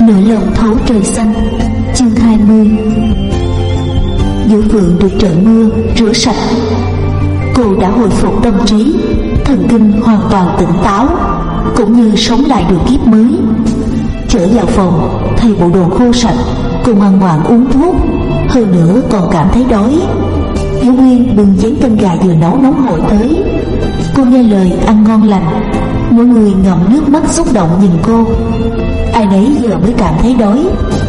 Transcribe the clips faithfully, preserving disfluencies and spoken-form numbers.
Nỗi lòng thấu trời xanh. Chương hai mươi. Vũ Phượng được trận mưa rửa sạch. Cô đã hồi phục tâm trí, thần kinh hoàn toàn tỉnh táo, cũng như sống lại được kiếp mới. Trở vào phòng, thay bộ đồ khô sạch, cô ngoan ngoãn uống thuốc, hơn nữa còn cảm thấy đói. Hiếu Nguyên bưng chén canh gà vừa nấu nóng hổi tới. Cô nghe lời ăn ngon lành, mỗi người ngậm nước mắt xúc động nhìn cô. Ai nấy giờ mới cảm thấy đói.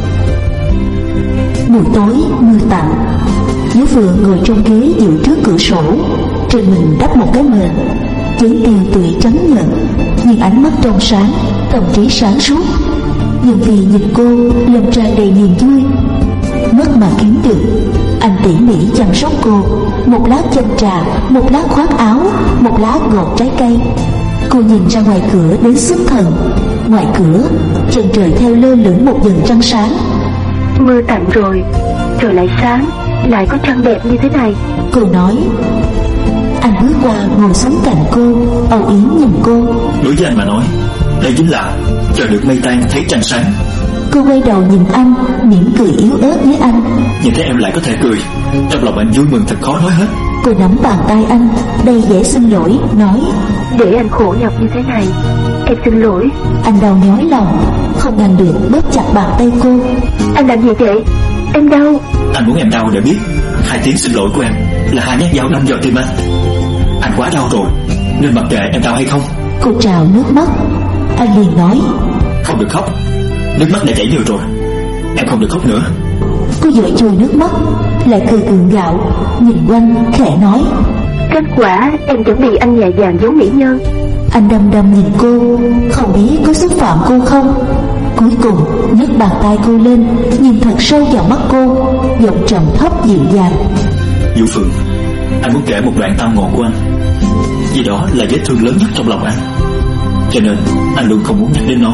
Buổi tối mưa tạnh, Hiếu Phượng ngồi trong ghế dựa trước cửa sổ, trên mình đắp một cái mền, chén tiêu tụy trắng nhợt, nhưng ánh mắt trong sáng, tâm trí sáng suốt. Nhưng vì nhìn cô, lòng tràn đầy niềm vui. Mất mà kiếm được, anh tỉ mỉ chăm sóc cô, một lát châm trà, một lát khoác áo, một lát gọt trái cây. Cô nhìn ra ngoài cửa đến xuất thần. Ngoài cửa, chân trời theo lơ lửng một vầng trăng sáng. Mưa tạnh rồi, trời lại sáng, lại có trăng đẹp như thế này. Cô nói. Anh bước qua ngồi xuống cạnh cô, âu yếm nhìn cô. Đối với anh mà nói, đây chính là chờ được mây tan thấy trăng sáng. Cô quay đầu nhìn anh, mỉm cười yếu ớt với anh. Nhìn thấy em lại có thể cười, trong lòng anh vui mừng thật khó nói hết. Cô nắm bàn tay anh, đầy vẻ xin lỗi, nói. Để anh khổ nhọc như thế này, em xin lỗi. Anh đau nhói lòng, không ngăn được bóp chặt bàn tay cô. Anh làm gì vậy? Em đau. Anh muốn em đau để biết hai tiếng xin lỗi của em là hai nhát dao đâm vào tim anh. Anh quá đau rồi, nên mặc kệ em đau hay không. Cô trào nước mắt. Anh liền nói. Không được khóc, nước mắt đã chảy nhiều rồi, em không được khóc nữa. Cô vội chùi nước mắt, lại cười gượng gạo, nhìn quanh khẽ nói. Kết quả em chuẩn bị anh nhẹ nhàng giống mỹ nhân. Anh đăm đăm nhìn cô, không biết có xúc phạm cô không. Cuối cùng nhấc bàn tay cô lên, nhìn thật sâu vào mắt cô, giọng trầm thấp dịu dàng. Vũ Phượng, anh muốn kể một đoạn tâm ngọn của anh, vì đó là vết thương lớn nhất trong lòng anh, cho nên anh luôn không muốn nhắc đến nó.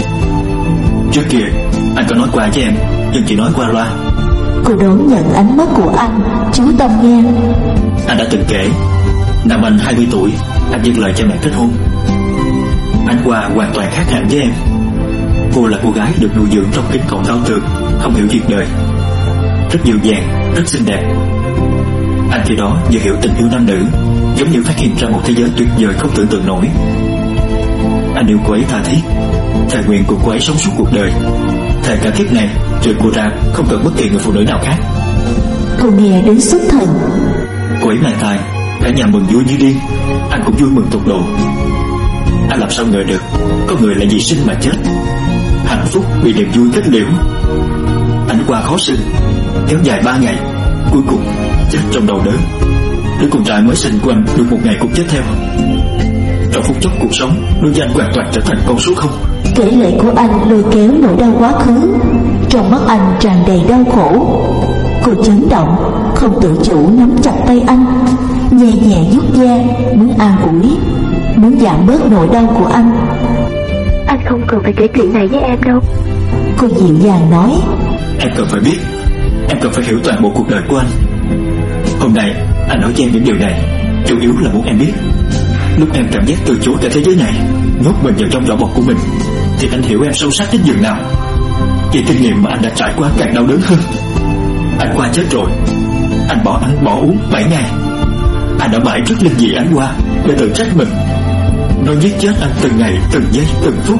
Trước kia anh có nói qua với em, nhưng chỉ nói qua loa. Cô đón nhận ánh mắt của anh, chú tâm nghe. Anh đã từng kể, năm anh hai mươi tuổi, anh dâng lời cho mẹ kết hôn. Anh qua hoàn toàn khác hẳn với em. Cô là cô gái được nuôi dưỡng trong kính cổng cao tường, không hiểu việc đời, rất dịu dàng, rất xinh đẹp. Anh khi đó vừa hiểu tình yêu nam nữ, giống như phát hiện ra một thế giới tuyệt vời không tưởng tượng nổi. Anh yêu cô ấy tha thiết, thề nguyện cùng cô ấy sống suốt cuộc đời, thề cả kiếp này trừ cô ra không cần bất kỳ người phụ nữ nào khác. Cô nghe đến xuất thần. Cô ấy mang thai, cả nhà mừng vui như điên, anh cũng vui mừng tột độ. Anh làm sao ngờ được có người lại vì sinh mà chết, hạnh phúc bị niềm vui kết liễu. Anh qua khó sinh, kéo dài ba ngày, cuối cùng chết trong đau đớn. Đứa con trai mới sinh của anh được một ngày cũng chết theo. Trong phút chốc cuộc sống đối với anh hoàn toàn trở thành con số không. Kể lệ của anh lôi kéo nỗi đau quá khứ, trong mắt anh tràn đầy đau khổ. Cô chấn động, không tự chủ nắm chặt tay anh, nhẹ nhẹ vuốt da, muốn an ủi, muốn giảm bớt nỗi đau của anh. Anh không cần phải kể chuyện này với em đâu. Cô dịu dàng nói. Em cần phải biết, em cần phải hiểu toàn bộ cuộc đời của anh. Hôm nay anh nói cho em những điều này, chủ yếu là muốn em biết, lúc em cảm giác từ chối cả thế giới này, nhốt mình vào trong vỏ bọc của mình, thì anh hiểu em sâu sắc đến nhường nào. Vì kinh nghiệm mà anh đã trải qua càng đau đớn hơn. Anh qua chết rồi, anh bỏ ăn bỏ uống bảy ngày. Anh đã mãi rất lên dị anh qua để tự trách mình, nó giết chết anh từng ngày, từng giây, từng phút.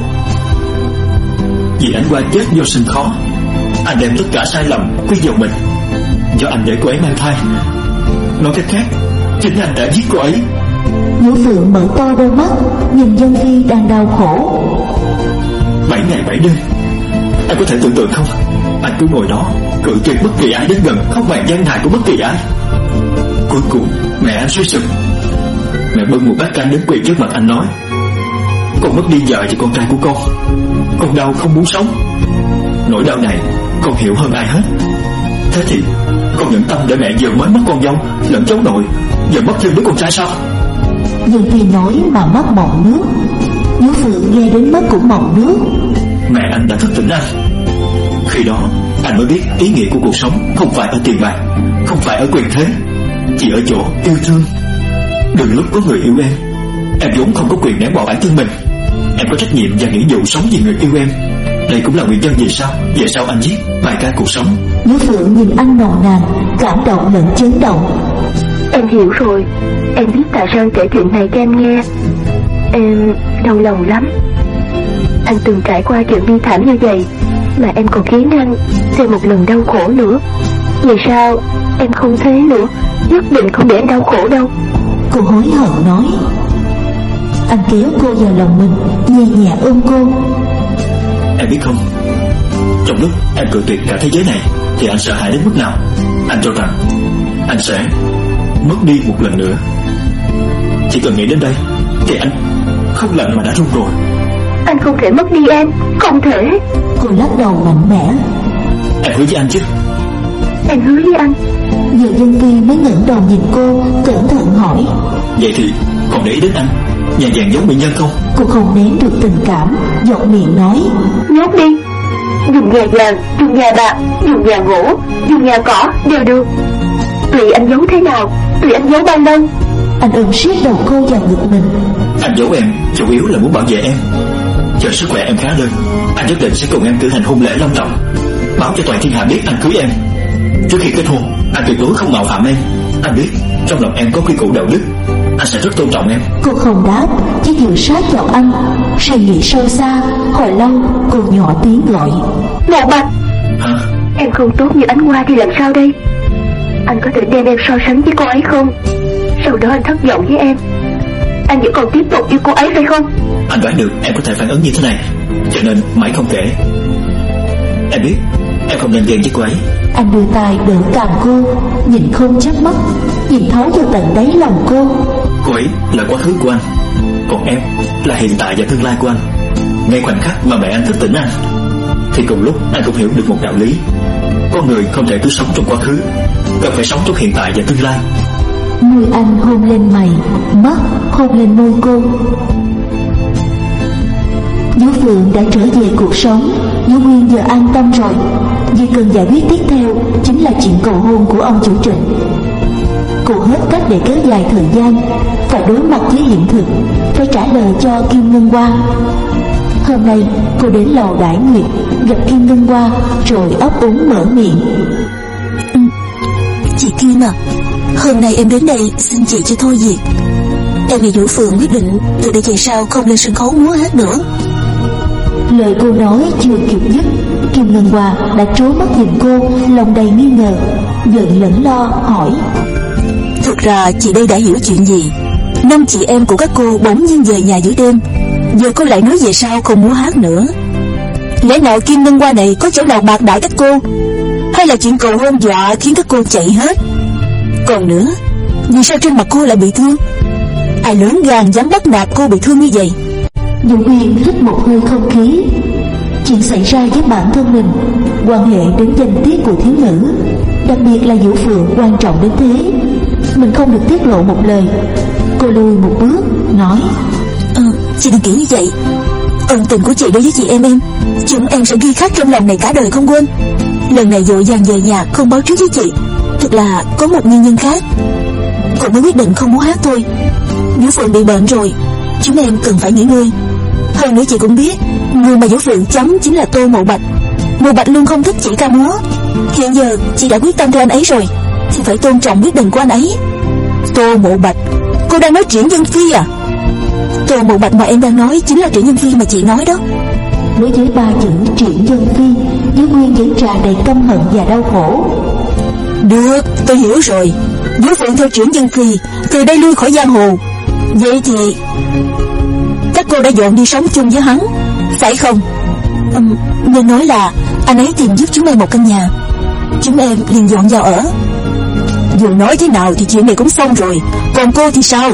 Vì anh qua chết do sinh khó, anh đem tất cả sai lầm quy vào mình. Do anh để cô ấy mang thai, nói cách khác, chính anh đã giết cô ấy. Vũ Phượng mở to đôi mắt, nhìn Dân Phi đang đau khổ. Bảy ngày bảy đêm, anh có thể tưởng tượng không? Anh cứ ngồi đó, cự tuyệt bất kỳ ai đến gần, không màng gian hại của bất kỳ ai. Cuối cùng mẹ anh suy sụp, mẹ bưng một bát canh đến quỳ trước mặt anh nói: con mất đi vợ và con trai của con, con đau không muốn sống. Nỗi đau này con hiểu hơn ai hết. Thế thì con nhận tâm để mẹ vừa mới mất con dâu lẫn cháu nội, giờ mất thêm đứa con trai sao? Dân Phi nói mà mắt mọng nước. Vũ Phượng nghe đến mắt cũng mọng nước. Mẹ anh đã thức tỉnh anh. Khi đó anh mới biết ý nghĩa của cuộc sống không phải ở tiền bạc, không phải ở quyền thế, chỉ ở chỗ yêu thương. Đừng lúc có người yêu em, em vốn không có quyền ném bỏ bản thân mình. Em có trách nhiệm và nghĩa vụ sống vì người yêu em. Đây cũng là nguyên nhân gì sao? Về sau anh viết bài ca cuộc sống. Vũ Phượng nhìn anh nồng nàn, cảm động lẫn chấn động. Em hiểu rồi. Em biết tại sao anh kể chuyện này cho em nghe. Em đau lòng lắm. Anh từng trải qua chuyện bi thảm như vậy mà em còn khiến anh thêm một lần đau khổ nữa. Vì sao em không thế nữa? Nhất định không để anh đau khổ đâu. Cô hối hận nói. Anh kéo cô vào lòng mình, nhẹ nhẹ ôm cô. Em biết không, trong lúc em cự tuyệt cả thế giới này thì anh sợ hãi đến mức nào. Anh cho rằng anh sẽ mất đi một lần nữa. Chỉ cần nghĩ đến đây thì anh không lạnh mà đã run rồi. Anh không thể mất đi em, không thể. Cô lắc đầu mạnh mẽ. Em hứa với anh chứ? Em hứa với anh. Giờ Dân Phi mới ngẩng đầu nhìn cô, cẩn thận hỏi. Vậy thì còn để ý đến anh nhà vàng giống bệnh nhân không? Cô không nén được tình cảm, giọt miệng nói. Nhốt đi. Dùng nhà vàng, dùng nhà bạc, dùng nhà gỗ, dùng nhà cỏ đều được. Tùy anh giấu thế nào, tùy anh giấu bao lâu. Anh ôm siết đầu cô vào ngực mình. Anh giấu em chủ yếu là muốn bảo vệ em. Chờ sức khỏe em khá lên, anh nhất định sẽ cùng em cử hành hôn lễ long trọng, báo cho toàn thiên hạ biết anh cưới em. Trước khi kết hôn, anh tuyệt đối không mạo phạm em. Anh biết trong lòng em có quy củ đạo đức, anh sẽ rất tôn trọng em. Cô không đáp, chỉ dựa sát vào anh, suy nghĩ sâu xa. Hồi lâu cô nhỏ tiếng gọi. Mộ Bạch. Hả? Em không tốt như ánh hoa thì làm sao đây? Anh có thể đem em so sánh với cô ấy không? Sau đó anh thất vọng với em, anh vẫn còn tiếp tục yêu cô ấy phải không? Anh đoán được em có thể phản ứng như thế này, cho nên mãi không kể. Em biết em không nên ghen với cô ấy. Anh đưa tay đỡ cằm cô, nhìn không chớp mắt, nhìn thấu vào tận đáy lòng cô. Cô ấy là quá khứ của anh, còn em là hiện tại và tương lai của anh. Ngay khoảnh khắc mà mẹ anh thức tỉnh anh, thì cùng lúc anh cũng hiểu được một đạo lý. Con người không thể cứ sống trong quá khứ, cần phải sống trong hiện tại và tương lai. Môi anh hôn lên mày, mắt hôn lên môi cô. Vũ Phượng đã trở về cuộc sống. Vũ Nguyên giờ an tâm rồi. Việc cần giải quyết tiếp theo chính là chuyện cầu hôn của ông chủ Trịnh. Cô hết cách để kéo dài thời gian, phải đối mặt với hiện thực, phải trả lời cho Kim Ngân Hoa. Hôm nay cô đến lầu Đại Nguyệt gặp Kim Ngân Hoa, rồi ấp úng mở miệng. Ừ, chị Kim à, hôm nay em đến đây xin chị cho thôi việc. Em vì Vũ Phượng quyết định từ đây về sau không lên sân khấu múa hát nữa. Lời cô nói chưa kịp dứt, Kim Ngân Hoa đã trố mắt nhìn cô, lòng đầy nghi ngờ, giận lẫn lo hỏi. Thực ra chị đây đã hiểu chuyện gì. Năm chị em của các cô bỗng nhiên về nhà giữa đêm, giờ cô lại nói về sau không múa hát nữa. Lẽ nào Kim Ngân Hoa này có chỗ nào bạc đãi các cô, hay là chuyện cầu hôn dọa khiến các cô chạy hết? Còn nữa, vì sao trên mặt cô lại bị thương? Ai lớn gan dám bắt nạt cô bị thương như vậy? Vũ Nguyên hít một hơi không khí. Chuyện xảy ra với bản thân mình quan hệ đến danh tiết của thiếu nữ, đặc biệt là Vũ Phượng quan trọng đến thế, mình không được tiết lộ một lời. Cô lùi một bước nói. Ờ, chị đừng nghĩ như vậy. Ân tình của chị đối với chị em em, chúng em sẽ ghi khắc trong lòng này cả đời không quên. Lần này vội vàng về nhà không báo trước với chị, thực là có một nguyên nhân khác. Cô mới quyết định không múa hát thôi. Vũ Phượng bị bệnh rồi, chúng em cần phải nghỉ ngơi. Hơn nữa chị cũng biết, người mà Vũ Phượng chấm chính là Tô Mộ Bạch. Mộ Bạch luôn không thích chị ca múa. Hiện giờ chị đã quyết tâm theo anh ấy rồi, thì phải tôn trọng quyết định của anh ấy. Tô Mộ Bạch? Cô đang nói Triển Dân Phi à? Tô Mộ Bạch mà em đang nói chính là Triển Dân Phi mà chị nói đó. Đối với ba chữ Triển Dân Phi, Vũ Nguyên vẫn tràn đầy căm hận và đau khổ. Được, tôi hiểu rồi. Vũ Phượng theo Triển Dân Phi, từ đây lui khỏi giang hồ. Vậy thì các cô đã dọn đi sống chung với hắn, phải không? Uhm, nghe nói là anh ấy tìm giúp chúng em một căn nhà, chúng em liền dọn vào ở. Dù nói thế nào thì chuyện này cũng xong rồi. Còn cô thì sao?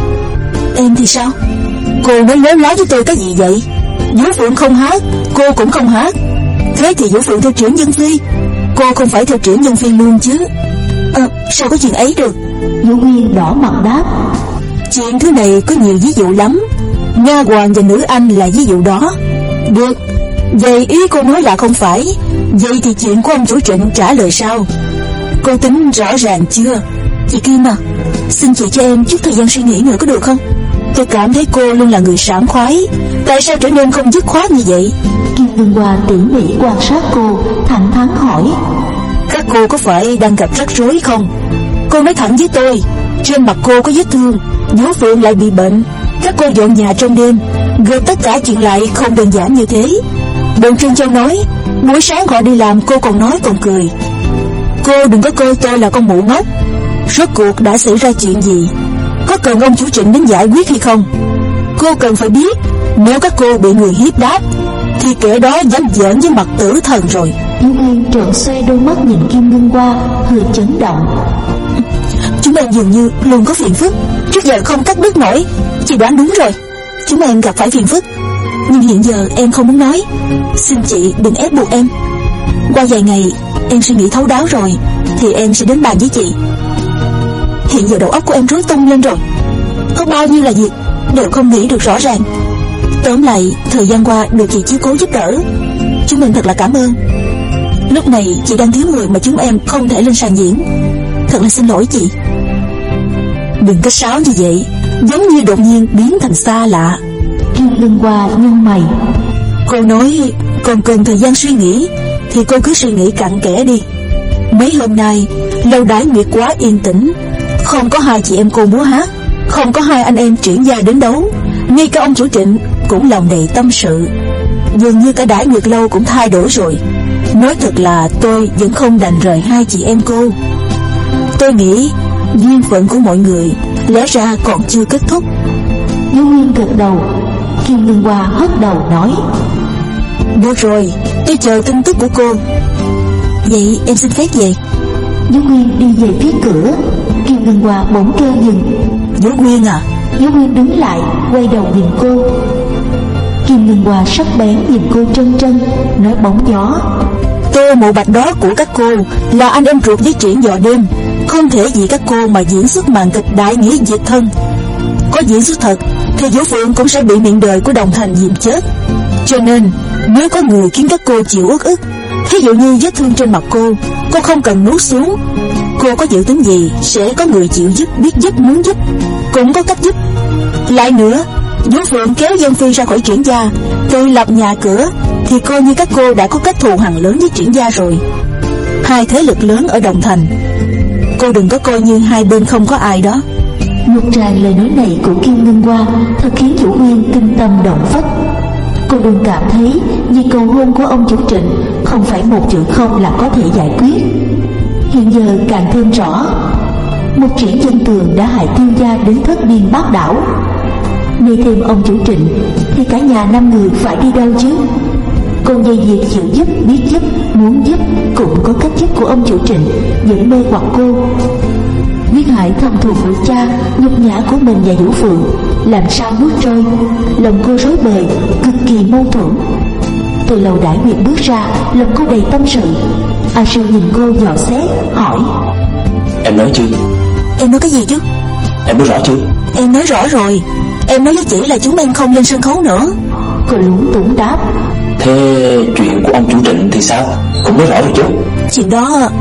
Em thì sao? Cô nói lớn láo với tôi cái gì vậy? Vũ Phượng không hát, cô cũng không hát. Thế thì Vũ Phượng theo Triển Dân Phi, cô không phải theo Triển Dân Phi luôn chứ? À, sao có chuyện ấy được? Vũ Nguyên đỏ mặt đáp. Chuyện thứ này có nhiều ví dụ lắm. Nha hoàn và nữ anh là ví dụ đó. Được, vậy ý cô nói là không phải. Vậy thì chuyện của ông chủ Trịnh trả lời sao? Cô tính rõ ràng chưa? Chị Kim à, xin chị cho em chút thời gian suy nghĩ nữa có được không? Tôi cảm thấy cô luôn là người sảng khoái. Tại sao trở nên không dứt khoát như vậy? Kim Ngân Hoa tỉ mỉ quan sát cô, thẳng thắn hỏi: Các cô có phải đang gặp rắc rối không? Cô nói thẳng với tôi, trên mặt cô có vết thương, Vũ Phượng lại bị bệnh, các cô dọn nhà trong đêm, gộp tất cả chuyện lại không đơn giản như thế. Bọn Trân Châu nói buổi sáng họ đi làm cô còn nói còn cười. Cô đừng có coi tôi là con mụ ngốc. Rốt cuộc đã xảy ra chuyện gì? Có cần ông chủ Trịnh đến giải quyết hay không? Cô cần phải biết, nếu các cô bị người hiếp đáp thì kẻ đó dám giỡn với mặt tử thần rồi. Vũ Uyên trợn xoay đôi mắt nhìn Kim Ngân Hoa, hơi chấn động. Chúng em dường như luôn có phiền phức, trước giờ không cắt đứt nổi. Chị đoán đúng rồi, chúng em gặp phải phiền phức. Nhưng hiện giờ em không muốn nói, xin chị đừng ép buộc em. Qua vài ngày em suy nghĩ thấu đáo rồi thì em sẽ đến bàn với chị. Hiện giờ đầu óc của em rối tung lên rồi, có bao nhiêu là việc đều không nghĩ được rõ ràng. Tóm lại, thời gian qua được chị chiếu cố giúp đỡ, chúng em thật là cảm ơn. Lúc này chị đang thiếu người mà chúng em không thể lên sàn diễn. Thật là xin lỗi chị. Đừng có sáo như vậy, giống như đột nhiên biến thành xa lạ. Kim Ngân Hoa nhăn mày. Cô nói còn cần thời gian suy nghĩ thì cô cứ suy nghĩ cặn kẽ đi. Mấy hôm nay lâu đài Nguyệt quá yên tĩnh, không có hai chị em cô múa hát, không có hai anh em chuyển gia đến đấu, ngay cả ông chủ Trịnh cũng lòng đầy tâm sự. Dường như cả đãi Nguyệt lâu cũng thay đổi rồi. Nói thật là tôi vẫn không đành rời hai chị em cô. Tôi nghĩ duyên phận của mọi người lẽ ra còn chưa kết thúc. Vũ Uyên gật đầu. Kim Ngân Hoa hất đầu nói: Được rồi, tôi chờ tin tức của cô. Vậy em xin phép về. Vũ Uyên đi về phía cửa. Kim Ngân Hoa bỗng kêu dừng. Vũ Uyên à? Vũ Uyên đứng lại, quay đầu nhìn cô. Kim Ngân Hoa sắc bén nhìn cô trân trân, nói bóng gió: Tôi mụ Bạch đó của các cô là anh em ruột với Triển Dò Đêm, không thể vì các cô mà diễn xuất màn kịch đại nghĩa diệt thân. Có diễn xuất thật thì Vũ Phượng cũng sẽ bị miệng đời của Đồng Thành dìm chết. Cho nên nếu có người khiến các cô chịu uất ức, thí dụ như vết thương trên mặt cô, cô không cần nuốt xuống. Cô có dự tính gì sẽ có người chịu giúp, biết giúp, muốn giúp cũng có cách giúp. Lại nữa, Vũ Phượng kéo Dân Phi ra khỏi Triển gia, tự lập nhà cửa, thì coi như các cô đã có kết thù hằn lớn với Triển gia rồi. Hai thế lực lớn ở Đồng Thành, cô đừng có coi như hai bên không có ai đó. Một tràng lời nói này của Kim Ngân Hoa thật khiến Vũ Uyên kinh tâm động phách. Cô đừng cảm thấy vì cầu hôn của ông chủ Trịnh không phải một chữ không là có thể giải quyết. Hiện giờ càng thêm rõ, một Triển Dân Tường đã hại Tiêu gia đến thất điên bát đảo. Nay thêm ông chủ Trịnh thì cả nhà năm người phải đi đâu chứ? Còn về việc chịu giúp, biết giúp, muốn giúp cũng có cách giúp của ông chủ Trịnh vẫn mê hoặc cô. Quyết Hải thầm thù với cha, nhục nhã của mình và Vũ Phượng làm sao nuốt trôi. Lòng cô rối bời, cực kỳ mâu thuẫn. Từ lầu đãi Nguyệt bước ra, lòng cô đầy tâm sự. A Sư nhìn cô dò xét, hỏi: Em nói chưa? Em nói cái gì chứ? Em nói rõ chưa? Em nói rõ rồi. Em nói với chị là chúng em không lên sân khấu nữa. Cô lúng túng đáp: Thế chuyện của ông chủ Trịnh thì sao? Cũng nói rõ rồi chứ? Chuyện đó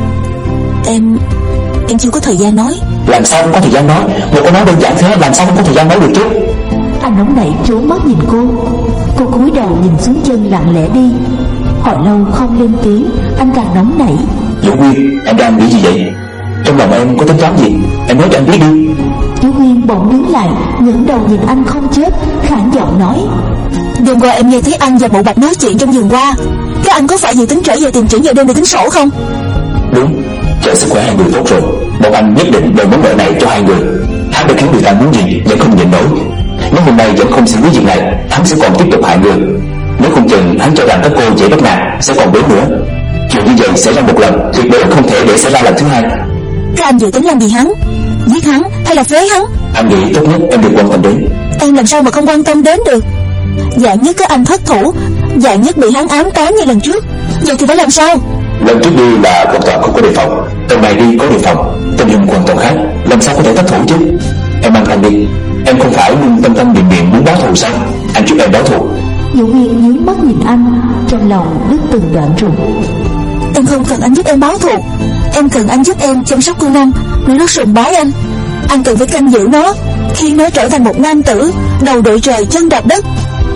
Em Em chưa có thời gian nói. Làm sao không có thời gian nói? Một câu nói đơn giản thế làm sao không có thời gian nói được chứ? Anh nóng nảy trốn mắt nhìn cô. Cô cúi đầu nhìn xuống chân lặng lẽ đi. Hồi lâu không lên tiếng, anh càng nóng nảy. Vũ Uyên, em đang nghĩ gì vậy? Trong lòng em có tính toán gì? Em nói cho anh biết đi. Vũ Uyên bỗng đứng lại, ngẩng đầu nhìn anh không chớp, khản giọng nói: Đêm qua em nghe thấy anh và Mộ Bạch nói chuyện trong vườn hoa. Các anh có phải dự tính trở về tìm Triển Dò Đêm để tính sổ không? Đúng, chờ sức khỏe hai người tốt rồi, bọn anh nhất định đòi món nợ này cho hai người. Hắn đã khiến người ta muốn gì vẫn không nhịn nổi. Nếu hôm nay vẫn không xử lý việc này, hắn sẽ còn tiếp tục hại người. Nếu không chừng hắn cho rằng các cô dễ bắt nạt, sẽ còn đến nữa. Chuyện như vậy xảy ra một lần, tuyệt đối không thể để xảy ra lần thứ hai. Các anh dự tính làm gì hắn? Giết hắn hay là phế hắn? Anh nghĩ tốt nhất em đừng quan tâm đến. Em làm sao mà không quan tâm đến được? Dạng nhất các anh thất thủ, dạng nhất bị hắn ám toán như lần trước. Vậy thì phải làm sao? Lần trước đi là hoàn toàn không có đề phòng, lần này đi có đề phòng, tình hình hoàn toàn khác, làm sao có thể thất thủ chứ? Em mang anh đi, em không phải luôn tâm tâm niệm niệm muốn báo thù sao? Anh giúp em báo thù. Vũ Uyên nhướng mắt nhìn anh, trong lòng đứt từng đoạn ruột. Em không cần anh giúp em báo thù, em cần anh giúp em chăm sóc con Năm, nó rất sùng bái anh. Anh cần phải canh giữ nó, khiến nó trở thành một nam tử đầu đội trời chân đạp đất.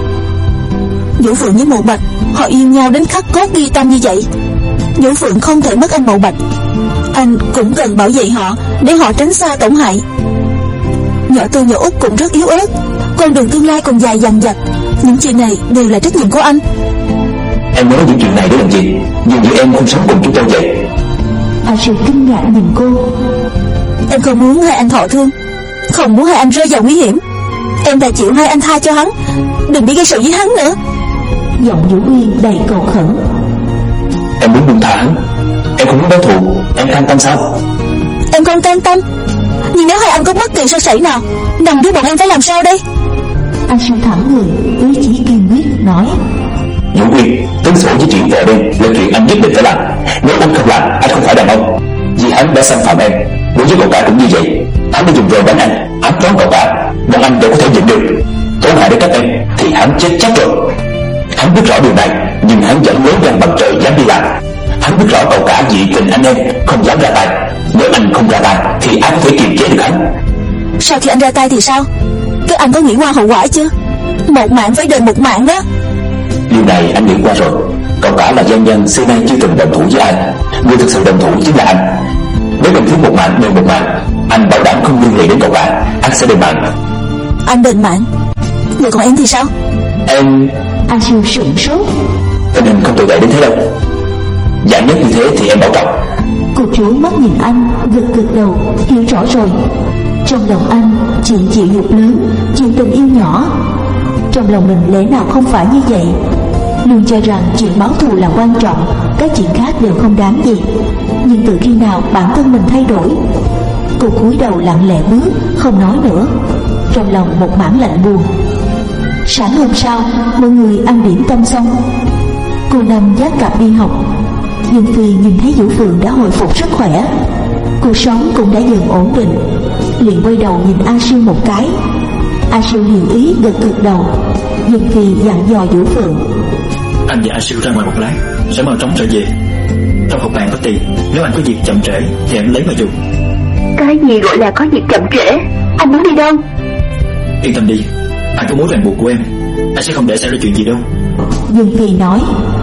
Vũ Phượng với Mộ Bạch họ yêu nhau đến khắc cốt ghi tâm như vậy. Vũ Phượng không thể mất anh Mộ Bạch, anh cũng cần bảo vệ họ để họ tránh xa tổn hại. Nhỏ Tư nhỏ Út cũng rất yếu ớt, con đường tương lai còn dài dằng dặc. Những chuyện này đều là trách nhiệm của anh. Em nói những chuyện này để làm gì? Dường như em không sống cùng chúng tôi vậy. A Siêu kinh ngạc nhìn cô. Em không muốn hai anh thọ thương, không muốn hai anh rơi vào nguy hiểm. Em đã chịu hai anh tha cho hắn, đừng bị gây sự với hắn nữa. Giọng Vũ Uyên đầy cầu khẩn. Em muốn buông tha hắn, em không muốn báo thù. Em cam tâm sao? Em không cam tâm, nhưng nếu hai anh có bất kỳ sơ sẩy nào, nằm dưới bọn em phải làm sao đây? A Siêu thẳng người, ý chí kiên quyết nói. Vũ Uyên, tính sổ với chuyện vợ đây là chuyện anh nhất định phải làm. Nếu anh không làm, anh không phải đàn ông. Vì hắn đã xâm phạm em, đối với cậu cả cũng như vậy. Hắn đã dùng roi đánh anh, ám toán cậu cả, bọn anh đều có thể nhịn được. Tổn hại đến các em thì hắn chết chắc rồi. Hắn biết rõ điều này, nhưng hắn vẫn lớn gan bằng trời dám đi làm. Hắn biết rõ cậu cả dị tình anh em, không dám ra tay. Nếu anh không ra tay thì ai có thể kiềm chế được hắn? Sau khi anh ra tay thì sao? Các anh có nghĩ qua hậu quả chưa? Một mạng phải đền một mạng đó. Điều này anh nghĩ qua rồi. Cậu cả là doanh nhân xưa nay chưa từng đồng thủ với ai. Người thực sự đồng thủ chính là anh. Nếu cần thiếu một mạng đền một mạng, anh bảo đảm không liên lụy đến cậu cả, anh sẽ đền mạng. Anh đền mạng, vậy còn em thì sao? Em... A Siêu sửng sốt. Tình hình không tồi tệ đến thế đâu. Giả nhất như thế thì em bảo trọng. Cô chú mắt nhìn anh, gật gật đầu, hiểu rõ rồi. Trong lòng anh chuyện chịu nhục lớn, chuyện tình yêu nhỏ. Trong lòng mình lẽ nào không phải như vậy. Luôn cho rằng chuyện báo thù là quan trọng, các chuyện khác đều không đáng gì. Nhưng từ khi nào bản thân mình thay đổi? Cô cúi đầu lặng lẽ bước, không nói nữa. Trong lòng một mảng lạnh buồn. Sáng hôm sau, mọi người ăn điểm tâm xong, cô nằm vác cặp đi học. Dương Phi nhìn thấy Vũ Phượng đã hồi phục sức khỏe, cuộc sống cũng đã dần ổn định, liền quay đầu nhìn A Siêu một cái. A Siêu hiểu ý gật gật đầu. Dương Phi dặn dò Vũ Phượng. Anh và A Siêu ra ngoài một lát, sẽ mau chóng trở về. Trong hộp bàn có tiền, nếu anh có việc chậm trễ thì em lấy mà dùng. Cái gì gọi là có việc chậm trễ? Anh muốn đi đâu? Yên tâm đi, anh có mối ràng buộc của em, anh sẽ không để xảy ra chuyện gì đâu. Dương Phi nói.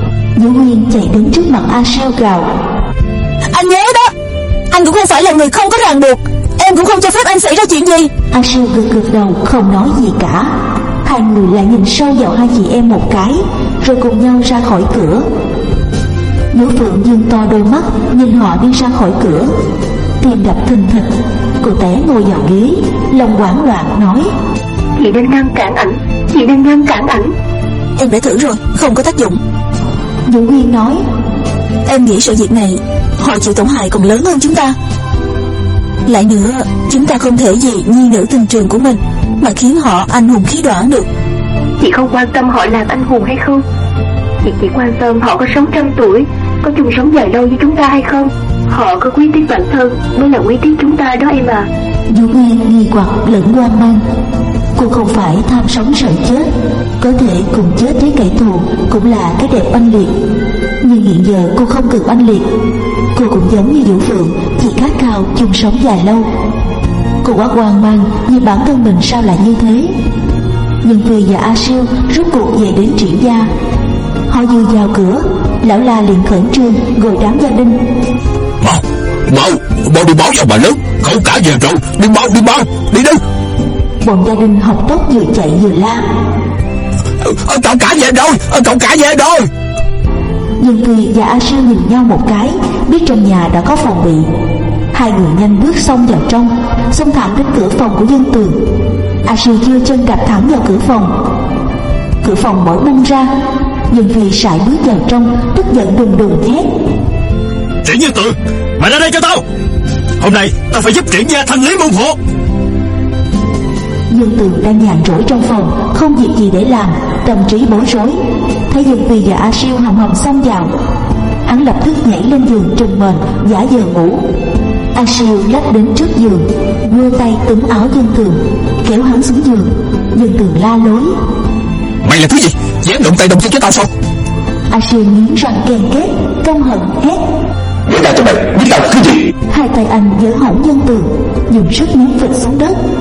Vũ Uyên chạy đến trước mặt A Siêu gào. Anh nhớ đó, anh cũng không phải là người không có ràng buộc, em cũng không cho phép anh xảy ra chuyện gì. A Siêu gật gật đầu không nói gì cả. Hai người lại nhìn sâu vào hai chị em một cái, rồi cùng nhau ra khỏi cửa. Vũ Phượng dương to đôi mắt nhìn họ đi ra khỏi cửa, tim đập thình thịch. Cô té ngồi vào ghế, lòng hoảng loạn nói. Chị đang ngăn cản ảnh, chị đang ngăn cản ảnh. Em đã thử rồi, không có tác dụng. Vũ Uyên nói. Em nghĩ sự việc này họ chịu tổn hại còn lớn hơn chúng ta. Lại nữa, chúng ta không thể vì nhi nữ tình trường của mình mà khiến họ anh hùng khí đoản được. Chị không quan tâm họ làm anh hùng hay không, chị chỉ quan tâm họ có sống trăm tuổi, có chung sống dài lâu với chúng ta hay không. Họ có quý tiếc bản thân mới là quý tiếc chúng ta đó em à. Vũ Uyên nghi hoặc lẫn hoang mang. Cô không phải tham sống sợ chết, có thể cùng chết với kẻ thù cũng là cái đẹp oanh liệt. Nhưng hiện giờ cô không cần oanh liệt. Cô cũng giống như Vũ Phượng, chỉ khát khao chung sống dài lâu. Cô quá hoang mang vì bản thân mình sao lại như thế. Nhưng Phi và A Siêu rốt cuộc về đến Triển gia. Họ vừa vào cửa, lão La liền khẩn trương gọi đám gia đình. Mau, mau, mau đi báo cho bà lớn, cậu cả về rồi, đi mau, đi mau, đi đâu. Bọn gia đình học tốc vừa chạy vừa la. Cậu cả về rồi, cậu cả về rồi. Dương Phi và A Siêu nhìn nhau một cái, biết trong nhà đã có phòng bị. Hai người nhanh bước xông vào trong, xông thẳng đến cửa phòng của Dương Tường. A Siêu chưa chân đạp thẳng vào cửa phòng. Cửa phòng mở bung ra. Dương Phi sải bước vào trong, tức giận đùng đùng thét. Triển Dương Tường, mày ra đây cho tao. Hôm nay tao phải giúp Triển gia thanh lý môn hộ. Dương Tường đang nhàn rỗi trong phòng, không việc gì để làm, tâm trí bối rối. Thấy Dương Phi và A Siêu hầm hầm xông vào, hắn lập tức nhảy lên giường trùm mền giả vờ ngủ. A Siêu lách đến trước giường, đưa tay túm áo Dương Tường, kéo hắn xuống giường. Dương Tường la lối. Mày là thứ gì, dám động tay động chân với tao sao? A Siêu nghiến răng ken két, căm hận hét. Để tao cho mày biết tao là thứ gì. Hai tay anh giở hỏng Dương Tường, dùng sức ném phịch xuống đất.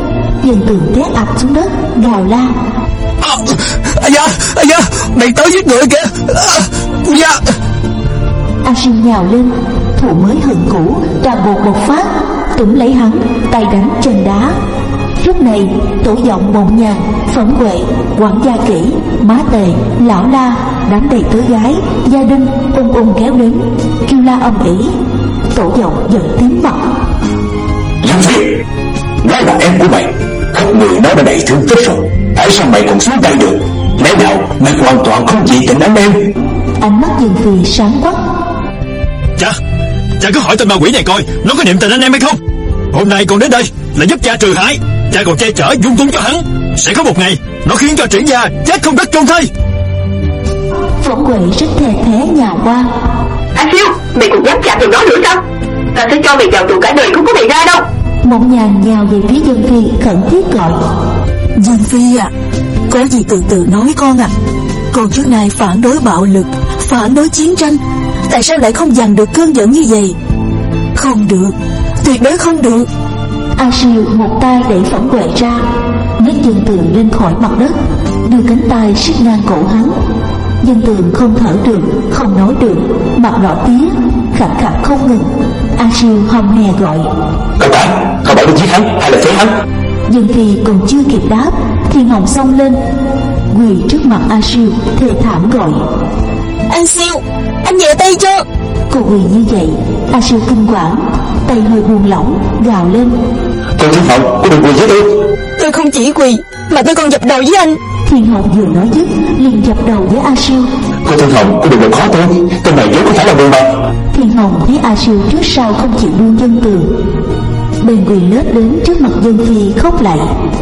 Dân Tường té ập xuống đất gào la: À, à da, à da, mày tới giết người kìa. À, da. A Siêu nhào lên, thủ mới hận cũ trà bột một phát túm lấy hắn, tay đánh chân đá. Lúc này Tổ Giọng, Mộng Nhàn, Phẫn Huệ, Quản Gia Kỷ, Má Tề, Lão La, đám đầy tớ gái gia đình ung ung kéo đến, kêu la âm ỉ. Tổ Giọng giận tím mặt: Làm gì? Nó là em của mày, khắp người nó đã đầy thương tích rồi, tại sao mày còn xuống tay được? Lẽ nào mày hoàn toàn không chỉ tình anh em? Ánh mắt Dương Phi sáng quắc: Cha, cha cứ hỏi tên ma quỷ này coi nó có niệm tình anh em hay không. Hôm nay còn đến đây là giúp cha trừ hại, cha còn che chở dung túng cho hắn. Sẽ có một ngày nó khiến cho Triển gia chết không đất chôn thây. Phẫn Huệ rất thề thế nhào qua: A Siêu, mày cũng dám chạm vào nó nữa sao? Ta sẽ cho mày vào tù cả đời không có mày ra đâu. Mộng Nhàn nhào về phía Dương Phi khẩn thiết gọi: Dương Phi à, có gì từ từ nói con à. Con trước nay phản đối bạo lực, phản đối chiến tranh, tại sao lại không dằn được cơn giận như vậy? Không được, tuyệt đối không được. A Siêu một tay đẩy Phẫn Huệ ra, nhấc Dương Tường lên khỏi mặt đất, đưa cánh tay siết ngang cổ hắn. Dương Tường không thở được, không nói được, mặt đỏ tía, khẳng khẳng không ngừng. A Siêu hầm hè gọi: Cậu ta, cậu bảo giết hắn hay là thế hắn? Dương Phi còn chưa kịp đáp, Thiên Hồng xông lên, quỳ trước mặt A Siêu thê thảm gọi: Anh Siêu, anh nhẹ tay cho. Cô quỳ như vậy, A Siêu kinh quản, tay hơi buông lỏng, gào lên: Cô Thiên Hồng, cô đừng quỳ với tôi. Tôi không chỉ quỳ, mà tôi còn dập đầu với anh. Thiên Hồng vừa nói dứt liền dập đầu với A Siêu. Cô Thiên Hồng, cô đừng làm khó tôi, tên này vốn có phải là buồn mà. Thiên Hồng thấy A Siêu trước sau không chịu buông Dân Tường, bèn quỳ lết đến trước mặt Dân Phi khóc lại: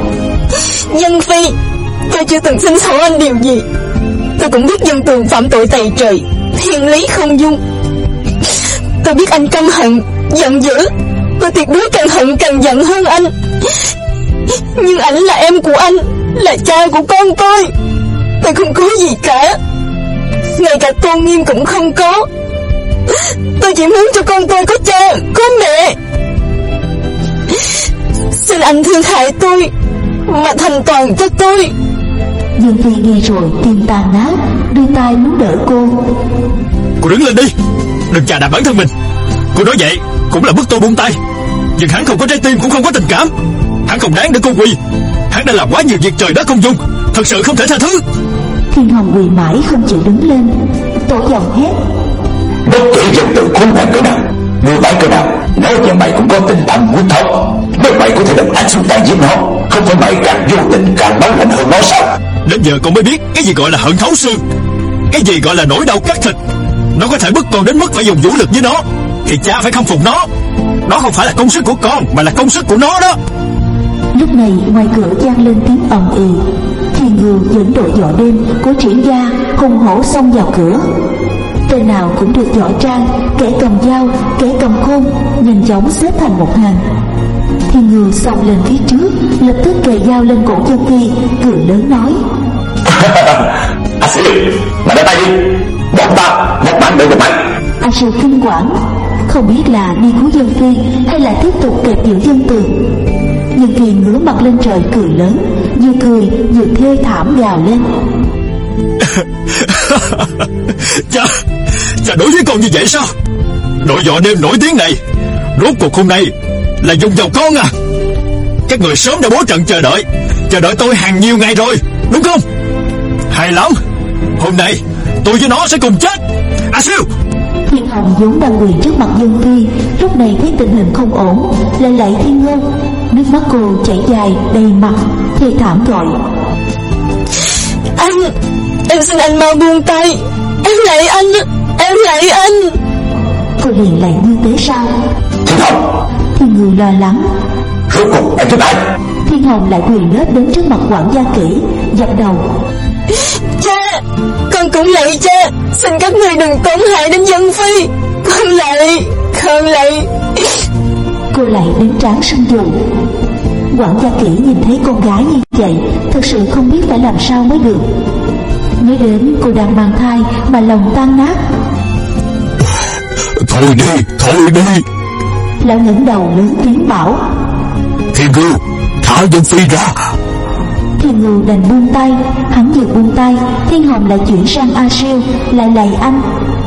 Dân Phi, tôi chưa từng xin xỏ anh điều gì. Tôi cũng biết Dân Tường phạm tội tày trời, thiên lý không dung. Tôi biết anh căm hận, giận dữ, tôi tuyệt đối càng hận càng giận hơn anh. Nhưng ảnh là em của anh, là cha của con tôi. Tôi không có gì cả, ngay cả tôn nghiêm cũng không có. Tôi chỉ muốn cho con tôi có cha, có mẹ. Xin anh thương hại tôi, mà thành toàn cho tôi. Dương Phi nghe rồi tim tan nát, đưa tay muốn đỡ cô. Cô đứng lên đi, đừng chà đạp bản thân mình. Cô nói vậy cũng là bức tôi buông tay, nhưng hắn không có trái tim cũng không có tình cảm. Hắn không đáng để cô quỳ. Hắn đã làm quá nhiều việc trời đất không dung, thật sự không thể tha thứ. Thiên Hồng quỳ mãi không chịu đứng lên. Tổ Giọng hét: Bất kể Dân Tường khốn nạn cỡ nào, người bãi cỡ nào, nó và mày cũng có tình thâm huyết thống. Nếu mày có thể đập ách xuống tay giết nó, không phải mày càng vô tình càng máu lạnh hơn nó sao? Đến giờ con mới biết cái gì gọi là hận thấu xương, cái gì gọi là nỗi đau cắt thịt. Nó có thể bức con đến mức phải dùng vũ lực với nó, thì cha phải khâm phục nó. Nó không phải là công sức của con, mà là công sức của nó đó. Lúc này ngoài cửa vang lên tiếng ầm ĩ. Thiên Ngưu dẫn đội võ đêm của Triển gia hùng hổ xông vào cửa. Tên nào cũng được võ trang, kẻ cầm dao, kẻ cầm khôn, nhanh chóng xếp thành một hàng. Thiên Ngưu xông lên phía trước, lập tức kề dao lên cổ Dân Phi, cười lớn nói: A Siêu, mày ra tay đi, bọn ta một bạn đợi một bạn. A Siêu kinh quản, không biết là đi cứu Dân Phi hay là tiếp tục kẹp giữ Dân Tường. Dân Phi ngửa mặt lên trời cười lớn, vừa cười vừa thê thảm gào lên: Cha, cha đối với con như vậy sao? Đội võ đêm nổi tiếng này, rốt cuộc hôm nay là dùng vào con à? Các người sớm đã bố trận chờ đợi, chờ đợi tôi hàng nhiều ngày rồi, đúng không? Hay lắm, hôm nay tôi với nó sẽ cùng chết. A Siêu! Thiên Hồng vốn đang quỳ trước mặt Dân Phi, lúc này thấy tình hình không ổn, lại lạy Thiên Ngưu. Nước mắt cô chảy dài đầy mặt, thê thảm gọi: Anh, em xin anh mau buông tay. Em lạy anh, em lạy anh. Cô liền lạy như thế sao? Thiên Hồng! Thiên Ngưu lo lắng: Rốt cuộc em thích ai? Thiên Hồng lại quỳ lết đến trước mặt Quản Gia Kỷ, dập đầu: Cha, con cũng lạy cha, xin các người đừng tổn hại đến Dân Phi. Con lạy, con lạy. Cô lại đến trán sưng dù. Quản Gia Kỷ nhìn thấy con gái như vậy, thật sự không biết phải làm sao mới được. Nói đến cô đang mang thai mà lòng tan nát. Thôi đi, thôi đi. Lão ngẩng đầu lớn tiếng bảo: Thiên Ngưu, tha thả Dân Phi ra. Thiên Ngưu đành buông tay. Hắn vừa buông tay, Thiên Hồng lại chuyển sang A Siêu, lại lạy anh.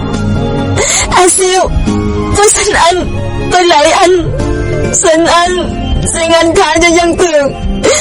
A Siêu, tôi xin anh, tôi lạy anh, xin anh, xin anh tha cho Dân Tường.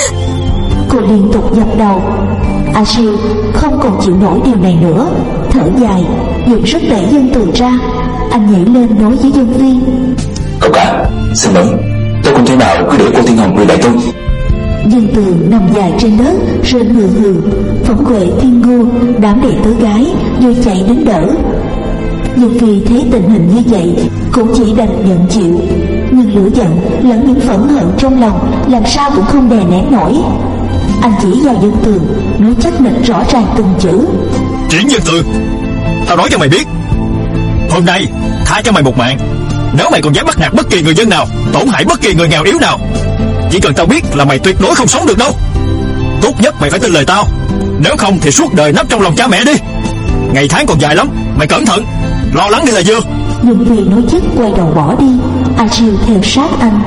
Cô liên tục dập đầu. A Siêu không còn chịu nổi điều này nữa, thở dài, dùng sức đẩy Dân Tường ra. Anh nhảy lên nói với Dân Phi. Cậu cả, xin lỗi, tôi không thể nào cứ để cô Thiên Hồng quỳ lại tôi. Dân Tường nằm dài trên đất, rên hừ hừ. Phỏng Quệ, Thiên Ngưu, đám đệ tứ gái rồi chạy đến đỡ. Dân Phi thấy tình hình như vậy cũng chỉ đành nhận chịu, nhưng lửa giận lẫn những phẫn hận trong lòng làm sao cũng không đè nén nổi. Anh chỉ vào Dân Tường, nói chắc nịch rõ ràng từng chữ. Triển Dân Tường, tao nói cho mày biết, hôm nay tha cho mày một mạng. Nếu mày còn dám bắt nạt bất kỳ người dân nào, tổn hại bất kỳ người nghèo yếu nào, chỉ cần tao biết là mày tuyệt đối không sống được đâu. Tốt nhất mày phải tin lời tao, nếu không thì suốt đời nấp trong lòng cha mẹ đi. Ngày tháng còn dài lắm, mày cẩn thận, lo lắng đi là vừa. Dân Phi nói dứt quay đầu bỏ đi. A Siêu theo sát anh.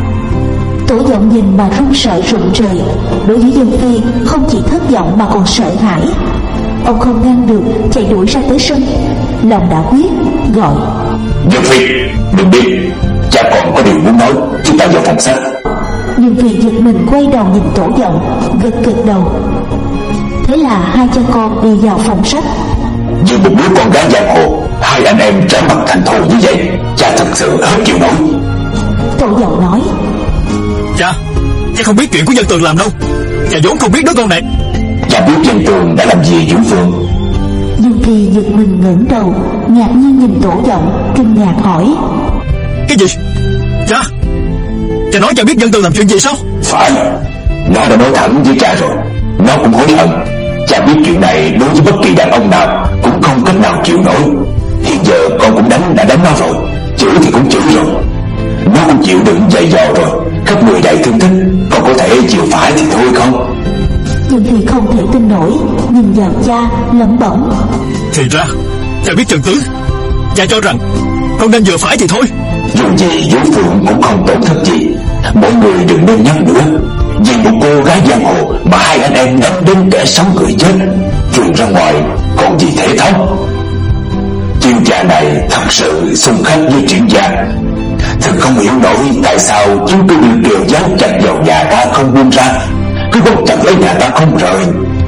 Tổ giọng nhìn mà run sợ rụng rời. Đối với Dân Phi không chỉ thất vọng mà còn sợ hãi. Ông không ngăn được, chạy đuổi ra tới sân. Lòng đã quyết, gọi. Dân Phi, đừng đi, cha còn có điều muốn nói, chúng ta vào phòng sách. Dân Phi giật mình quay đầu nhìn tổ giọng, gật gật đầu. Thế là hai cha con đi vào phòng sách. Như một đứa con gái giang hồ, hai anh em trở mặt thành thù như vậy, cha thật sự hết chịu nổi. Tổ giọng nói. Cha, cha không biết chuyện của Dân Tường làm đâu. Cha vốn không biết đứa con này. Cha biết Dân Tường đã làm gì Vũ Phương. Dân Phi giật mình ngẩng đầu, ngạc nhiên nhìn tổ giọng, kinh ngạc hỏi. Cái gì? Cha, cha nói cha biết Dân Tường làm chuyện gì sao? Phải, nó đã nói thẳng với cha rồi. Nó cũng hối hận. Cha biết chuyện này đối với bất kỳ đàn ông nào cũng không cách nào chịu nổi. Hiện giờ con cũng đánh đã đánh nó rồi, chửi thì cũng chửi rồi. Nó cũng chịu đựng dày dò rồi, khắp người đầy thương tích. Con có thể chịu phải thì thôi không? Dân Phi không thể tin nổi, nhìn vào cha lẩm bẩm. Thì ra cha biết chân tướng. Cha cho rằng con nên vừa phải thì thôi. Dù gì Vũ Phượng cũng không tổn thất gì. Mọi người đừng nên nhắc nữa. Vì một cô gái giang hồ mà hai anh em đánh đến kẻ sống người chết, truyền ra ngoài còn gì thể thống. Chuyên gia này thật sự xung khắc với Triển gia. Thật không hiểu nổi tại sao chúng cứ bị kiều giáo chặt vào nhà ta không buông ra, cứ quấn chặt lấy nhà ta không rời.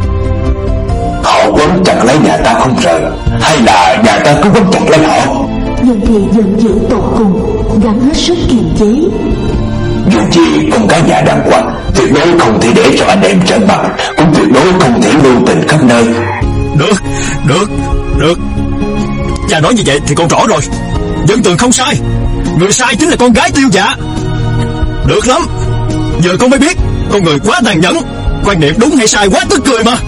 Họ quấn chặt lấy nhà ta không rời, hay là nhà ta cứ quấn chặt lấy họ? Dân Phi giận dữ tột cùng, gắng hết sức kiềm chế. Dù gì con cái nhà đàng hoàng, tuyệt đối không thể để cho anh em trở mặt, cũng tuyệt đối không thể lưu tình khắp nơi. Được, được, được. Cha nói như vậy thì con rõ rồi. Dân Tường không sai, người sai chính là con gái Tiêu Dạ. Được lắm, giờ con mới biết con người quá tàn nhẫn. Quan niệm đúng hay sai quá tức cười mà.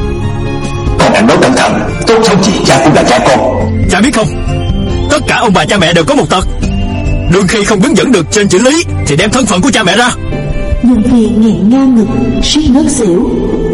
Con anh nói cẩn thận, tốt xấu gì cha cũng là cha con. Cha biết không, tất cả ông bà cha mẹ đều có một tật, đôi khi không đứng vững được trên chữ lý thì đem thân phận của cha mẹ ra. Dân Phi nghẹn ngang ngực, suýt ngất xỉu.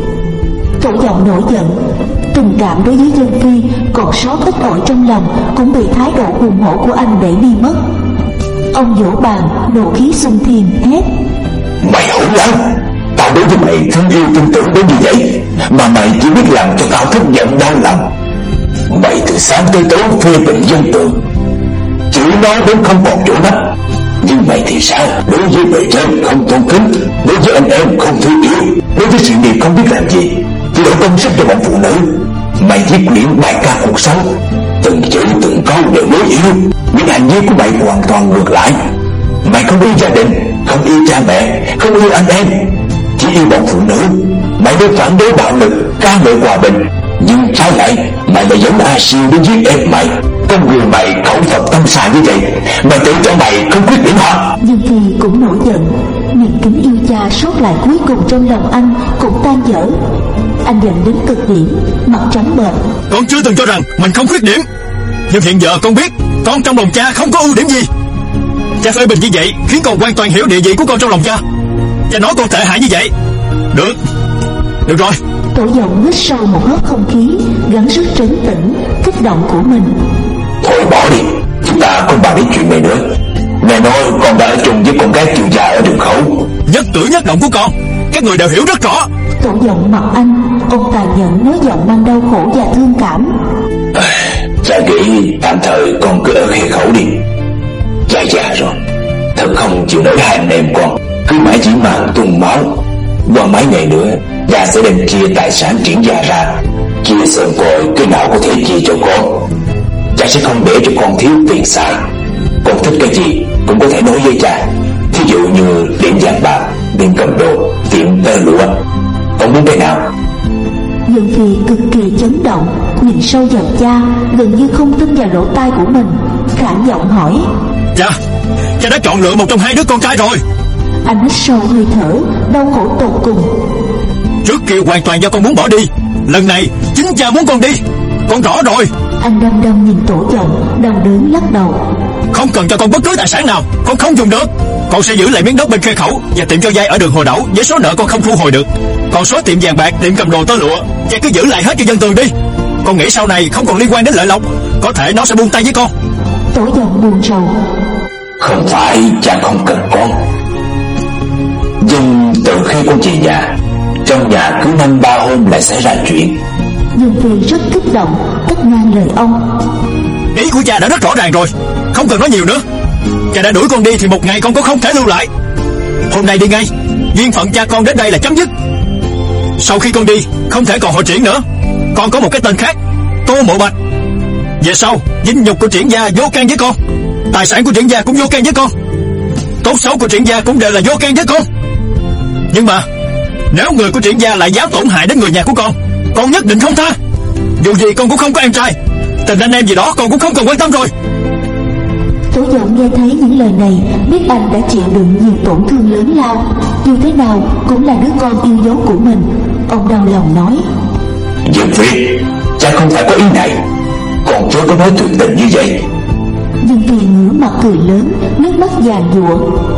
Tổ giọng nổi giận, tình cảm đối với Dân Phi còn sót ít ỏi trong lòng cũng bị thái độ hùng hổ của anh đẩy đi mất. Ông vỗ bàn, nộ khí xung thiên hét. Mày hỗn lắm, tao đối với mày thương yêu tin tưởng đến như vậy mà mày chỉ biết làm cho tao thất vọng đau lòng. Mày từ sáng tới tối phê bình Dân Tường, chửi nó đến không còn chỗ nắp. Nhưng mày thì sao? Đối với bề trên không tôn kính, đối với anh em không thương yêu, đối với sự nghiệp không biết làm gì, chỉ đổ công sức cho bọn phụ nữ. Mày viết quyển bài ca cuộc sống, từng chữ từng câu đều đối yêu, nhưng hành vi của mày hoàn toàn ngược lại. Mày không yêu gia đình, không yêu cha mẹ, không yêu anh em, chỉ yêu bọn phụ nữ. Mày nên phản đối bạo lực, ca ngợi hòa bình, nhưng trái lại mày lại giống A Siêu đến giết em mày. Con người mày khẩu Phật tâm xà như vậy, mày tự cho mày không quyết định hả? Dân Phi cũng nổi giận, niềm kính yêu cha sót lại cuối cùng trong lòng anh cũng tan vỡ. Anh giận đến cực điểm, mặt trắng bệch. Con chưa từng cho rằng mình không khuyết điểm, nhưng hiện giờ con biết con trong lòng cha không có ưu điểm gì. Cha phê bình như vậy khiến con hoàn toàn hiểu địa vị của con trong lòng cha. Cha nói con tệ hại như vậy. Được, được rồi. Tổ giọng hít sâu một hớp không khí, gắng sức trấn tĩnh kích động của mình. Thôi bỏ đi, chúng ta không bàn đến chuyện này nữa. Nghe nói con đã ở chung với con gái Tiêu Dạ ở đường khẩu. Nhất cử nhất động của con các người đều hiểu rất rõ. Tổ giọng mặt anh, ông tàn nhẫn nói giọng mang đau khổ và thương cảm. À, cha nghĩ tạm thời con cứ ở khe khẩu đi. Cha già rồi, thật không chịu nổi hai anh em con cứ mãi chỉ màng tuôn máu. Qua mấy ngày nữa cha sẽ đem chia tài sản triển gia ra, chia xem coi cái nào có thể chia cho con. Cha sẽ không để cho con thiếu tiền xài. Con thích cái gì cũng có thể nói với cha, thí dụ như tiệm vàng bạc, tiệm cầm đồ, tiệm tơ lụa. Con muốn cái nào? Dương Phi cực kỳ chấn động, nhìn sâu vào cha, gần như không tin vào lỗ tai của mình, khản giọng hỏi: Cha, cha đã chọn lựa một trong hai đứa con trai rồi. Anh hít sâu hơi thở, đau khổ tột cùng. Trước kia hoàn toàn do con muốn bỏ đi, lần này chính cha muốn con đi. Con rõ rồi. Anh đăm đăm nhìn tổ chồng, đau đớn lắc đầu. Không cần cho con bất cứ tài sản nào, con không dùng được. Con sẽ giữ lại miếng đất bên khe khẩu và tiệm cho vay ở đường Hồ Đẩu với số nợ con không thu hồi được. Còn số tiệm vàng bạc, tiệm cầm đồ tơ lụa, cha cứ giữ lại hết cho dân Tường đi. Con nghĩ sau này không còn liên quan đến Lợi Lộc, có thể nó sẽ buông tay với con. Tổ giọng buồn rầu. Không phải cha không cần con, nhưng từ khi con về nhà, trong nhà cứ năm ba hôm lại xảy ra chuyện. Dương Phi rất kích động, cắt ngang lời ông. Ý của cha đã rất rõ ràng rồi, không cần nói nhiều nữa. Cha đã đuổi con đi thì một ngày con cũng không thể lưu lại. Hôm nay đi ngay, duyên phận cha con đến đây là chấm dứt. Sau khi con đi, không thể còn hội Triển nữa. Con có một cái tên khác, Tô Mộ Bạch. Về sau, vinh nhục của Triển gia vô can với con, tài sản của Triển gia cũng vô can với con, tốt xấu của Triển gia cũng đều là vô can với con. Nhưng mà nếu người của Triển gia lại dám tổn hại đến người nhà của con, con nhất định không tha. Dù gì con cũng không có em trai, tình anh em gì đó con cũng không cần quan tâm rồi. Tổ giọng nghe thấy những lời này, biết anh đã chịu đựng nhiều tổn thương lớn lao, dù thế nào cũng là đứa con yêu dấu của mình. Ông đau lòng nói: Dương Phi, cha không phải có ý này, con chớ có nói tuyệt tình như vậy. Dương Phi ngửa mặt cười lớn, nước mắt giàn giụa.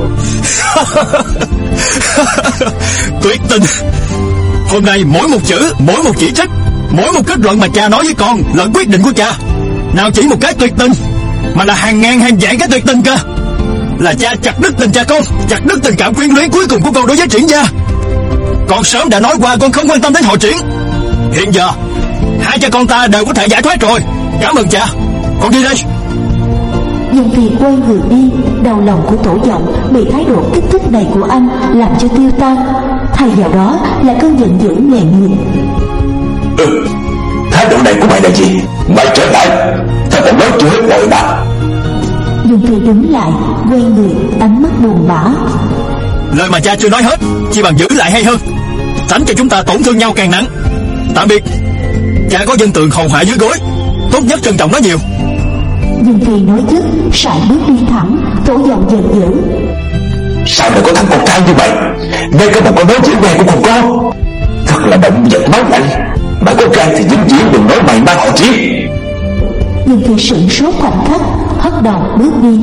Tuyệt tình? Hôm nay mỗi một chữ, mỗi một chỉ trích, mỗi một kết luận mà cha nói với con là quyết định của cha. Nào chỉ một cái tuyệt tình, mà là hàng ngàn hàng vạn cái tuyệt tình cơ. Là cha chặt đứt tình cha con, chặt đứt tình cảm quyến luyến cuối cùng của con đối với Triển gia. Con sớm đã nói qua con không quan tâm đến họ Triển. Hiện giờ hai cha con ta đều có thể giải thoát rồi. Cảm ơn cha, con đi đây. Dương Phi quay người đi, đầu lòng của tổ giọng bị thái độ kích thích này của anh làm cho tiêu tan, thay vào đó là cơn giận dữ nghẹn ngào. Ừ, thái độ này của mày là gì? Mày trở lại, tao còn nói chưa hết lời mà. Dương Phi đứng lại, quay người, ánh mắt buồn bã. Lời mà cha chưa nói hết, chỉ bằng giữ lại hay hơn, tránh cho chúng ta tổn thương nhau càng nặng. Tạm biệt. Cha có dân Tường hầu hạ dưới gối, tốt nhất trân trọng nó nhiều. Dương Phi nói dứt, sải bước đi thẳng. Tổ giọng giận dữ: Sao lại có thằng con trai như vậy, ngay cả một con nói chuyện này cũng không có. Thật là động vật máu lạnh. Mày có gan thì vĩnh viễn đừng nói mày mang họ Triển. Dương Phi sửng sốt khoảnh khắc, hất đầu bước đi.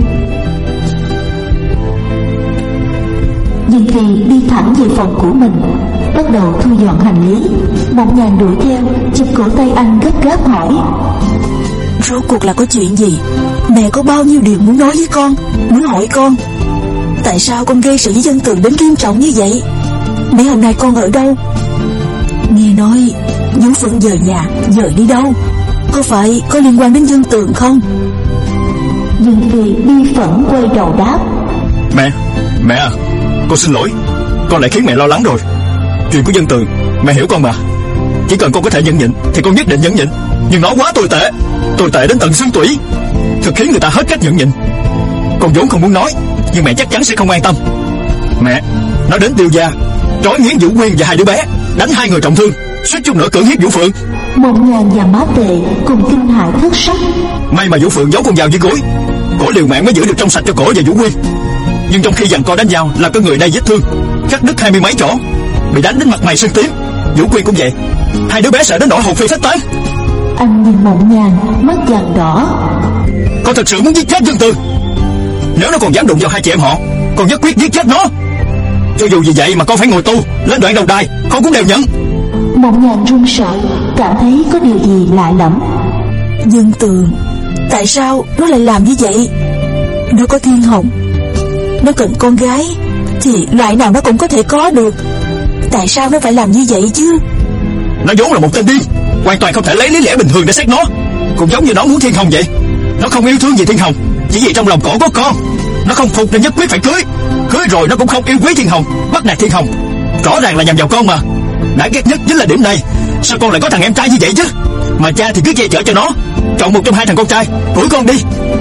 Dương Phi đi thẳng về phòng của mình, bắt đầu thu dọn hành lý. Mộng Nhàn đuổi theo, chụp cổ tay anh gấp gáp hỏi: Rốt cuộc là có chuyện gì? Mẹ có bao nhiêu điều muốn nói với con, muốn hỏi con. Tại sao con gây sự với dân Tường đến nghiêm trọng như vậy? Mấy hôm nay con ở đâu? Nghe nói Vũ Phượng dời nhà, dời đi đâu? Có phải có liên quan đến dân Tường không? Dương Phi bi phẫn quay đầu đáp: Mẹ, mẹ à, con xin lỗi, con lại khiến mẹ lo lắng rồi. Chuyện của dân Tường, mẹ hiểu con mà. Chỉ cần con có thể nhẫn nhịn thì con nhất định nhẫn nhịn. Nhưng nó quá tồi tệ, tồi tệ đến tận xương tủy, thật khiến người ta hết cách nhẫn nhịn. Con vốn không muốn nói, nhưng mẹ chắc chắn sẽ không an tâm. Mẹ, nó đến Tiêu gia, trói nghiến Vũ Quyên và hai đứa bé, đánh hai người trọng thương, suýt chút nữa cưỡng hiếp Vũ Phượng. Mộng Nhàn và Má Tệ cùng kinh hãi thất sắc. May mà Vũ Phượng giấu con dao dưới gối, cổ liều mạng mới giữ được trong sạch cho cổ và Vũ Quyên. Nhưng trong khi giằng co đánh nhau là có người đây vết thương, cắt đứt hai mươi mấy chỗ, bị đánh đến mặt mày sưng tím. Vũ Quyên cũng vậy, hai đứa bé sợ đến nỗi hồn phi phách tán. Anh nhìn Mộng Nhàn, mắt vàng đỏ. Con thật sự muốn giết chết dân Tường? Nếu nó còn dám đụng vào hai chị em họ, con nhất quyết giết chết nó. Cho dù vì vậy mà con phải ngồi tù, lên đoạn đầu đài, con cũng đều nhận. Mộng Nhàn run sợ, cảm thấy có điều gì lạ lẫm. Dân Tường, tại sao nó lại làm như vậy? Nó có thiên hồng, nó cần con gái, thì loại nào nó cũng có thể có được. Tại sao nó phải làm như vậy chứ? Nó vốn là một tên điên, hoàn toàn không thể lấy lý lẽ bình thường để xét nó. Cũng giống như nó muốn Thiên Hồng vậy. Nó không yêu thương gì Thiên Hồng, chỉ vì trong lòng cổ có con. Nó không phục nên nhất quyết phải cưới. Cưới rồi nó cũng không yêu quý Thiên Hồng, bắt nạt Thiên Hồng. Rõ ràng là nhằm vào con mà. Đã ghét nhất chính là điểm này. Sao con lại có thằng em trai như vậy chứ? Mà cha thì cứ che chở cho nó. Chọn một trong hai thằng con trai, đuổi con đi.